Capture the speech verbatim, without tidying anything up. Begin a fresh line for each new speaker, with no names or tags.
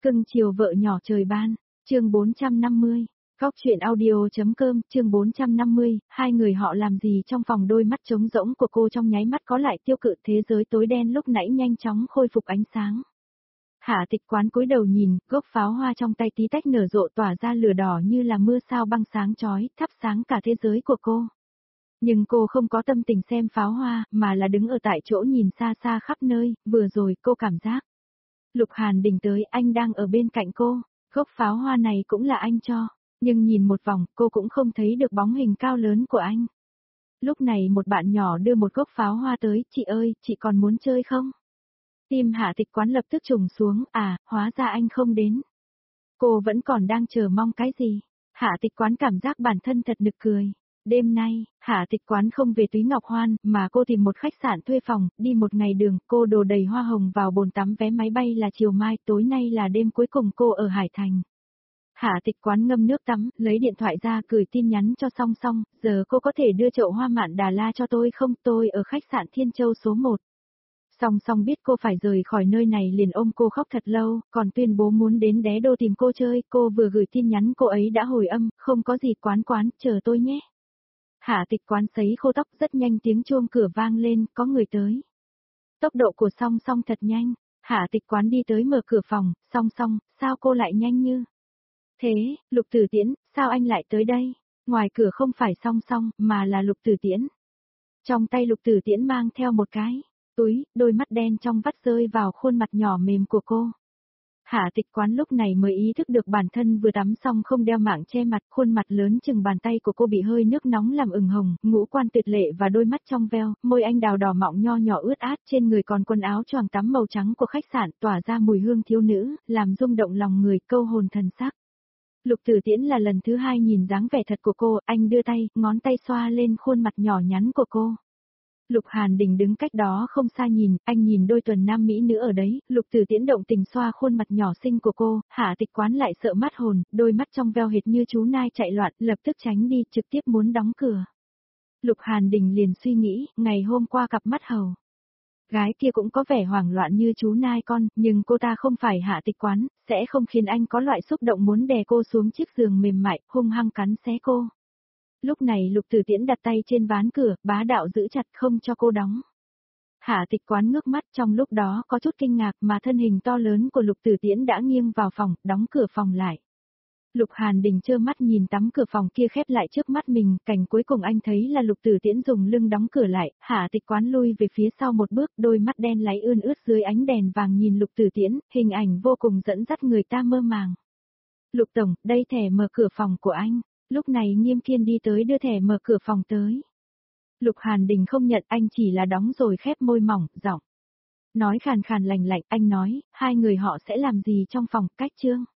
Cưng chiều vợ nhỏ trời ban, chương bốn trăm năm mươi. Góc chuyện audio.com, chương bốn trăm năm mươi, hai người họ làm gì trong phòng. Đôi mắt trống rỗng của cô trong nháy mắt có lại tiêu cự, thế giới tối đen lúc nãy nhanh chóng khôi phục ánh sáng. Hạ Tịch Quán cúi đầu nhìn, gốc pháo hoa trong tay tí tách nở rộ tỏa ra lửa đỏ như là mưa sao băng sáng chói, thắp sáng cả thế giới của cô. Nhưng cô không có tâm tình xem pháo hoa, mà là đứng ở tại chỗ nhìn xa xa khắp nơi, vừa rồi cô cảm giác. Lục Hàn Đình tới, anh đang ở bên cạnh cô, gốc pháo hoa này cũng là anh cho, nhưng nhìn một vòng, cô cũng không thấy được bóng hình cao lớn của anh. Lúc này một bạn nhỏ đưa một gốc pháo hoa tới, chị ơi, chị còn muốn chơi không? Tim Hạ Tịch Quán lập tức trùng xuống, à, hóa ra anh không đến. Cô vẫn còn đang chờ mong cái gì? Hạ Tịch Quán cảm giác bản thân thật nực cười. Đêm nay, Hạ Tịch Quán không về Túy Ngọc Hoan, mà cô tìm một khách sạn thuê phòng, đi một ngày đường, cô đổ đầy hoa hồng vào bồn tắm, vé máy bay là chiều mai, tối nay là đêm cuối cùng cô ở Hải Thành. Hạ Tịch Quán ngâm nước tắm, lấy điện thoại ra gửi tin nhắn cho Song Song, giờ cô có thể đưa chậu hoa mạn Đà La cho tôi không, tôi ở khách sạn Thiên Châu số một. Song Song biết cô phải rời khỏi nơi này liền ôm cô khóc thật lâu, còn tuyên bố muốn đến Đế Đô tìm cô chơi, cô vừa gửi tin nhắn cô ấy đã hồi âm, không có gì Quán Quán, chờ tôi nhé. Hạ Tịch Quán sấy khô tóc, rất nhanh tiếng chuông cửa vang lên, có người tới. Tốc độ của Song Song thật nhanh, Hạ Tịch Quán đi tới mở cửa phòng, Song Song, sao cô lại nhanh như thế? Lục Tử Tiễn, sao anh lại tới đây? Ngoài cửa không phải Song Song, mà là Lục Tử Tiễn. Trong tay Lục Tử Tiễn mang theo một cái túi, đôi mắt đen trong vắt rơi vào khuôn mặt nhỏ mềm của cô. Hạ Tịch Quán lúc này mới ý thức được bản thân vừa tắm xong không đeo mạng che mặt, khuôn mặt lớn chừng bàn tay của cô bị hơi nước nóng làm ửng hồng, ngũ quan tuyệt lệ và đôi mắt trong veo, môi anh đào đỏ mọng nho nhỏ ướt át, trên người còn quần áo choàng tắm màu trắng của khách sạn, tỏa ra mùi hương thiếu nữ, làm rung động lòng người, câu hồn thần sắc. Lục Tử Tiễn là lần thứ hai nhìn dáng vẻ thật của cô, anh đưa tay, ngón tay xoa lên khuôn mặt nhỏ nhắn của cô. Lục Hàn Đình đứng cách đó không xa nhìn, anh nhìn đôi tuần nam mỹ nữ ở đấy, Lục Tử Tiễn động tình xoa khuôn mặt nhỏ xinh của cô, Hạ Tịch Quán lại sợ mất hồn, đôi mắt trong veo hệt như chú nai chạy loạn, lập tức tránh đi, trực tiếp muốn đóng cửa. Lục Hàn Đình liền suy nghĩ, ngày hôm qua cặp mắt hầu gái kia cũng có vẻ hoảng loạn như chú nai con, nhưng cô ta không phải Hạ Tịch Quán, sẽ không khiến anh có loại xúc động muốn đè cô xuống chiếc giường mềm mại, hung hăng cắn xé cô. Lúc này Lục Tử Tiễn đặt tay trên ván cửa, bá đạo giữ chặt không cho cô đóng. Hạ Tịch Quán ngước mắt, trong lúc đó có chút kinh ngạc mà thân hình to lớn của Lục Tử Tiễn đã nghiêng vào phòng, đóng cửa phòng lại. Lục Hàn Đình trơ mắt nhìn tấm cửa phòng kia khép lại trước mắt mình, cảnh cuối cùng anh thấy là Lục Tử Tiễn dùng lưng đóng cửa lại, Hạ Tịch Quán lui về phía sau một bước, đôi mắt đen láy ươn ướt dưới ánh đèn vàng nhìn Lục Tử Tiễn, hình ảnh vô cùng dẫn dắt người ta mơ màng. Lục Tổng, đây thẻ mở cửa phòng của anh. Lúc này Nghiêm Kiên đi tới đưa thẻ mở cửa phòng tới. Lục Hàn Đình không nhận, anh chỉ là đóng rồi khép môi mỏng, giọng nói khàn khàn lành lạnh, anh nói, hai người họ sẽ làm gì trong phòng, cách chương.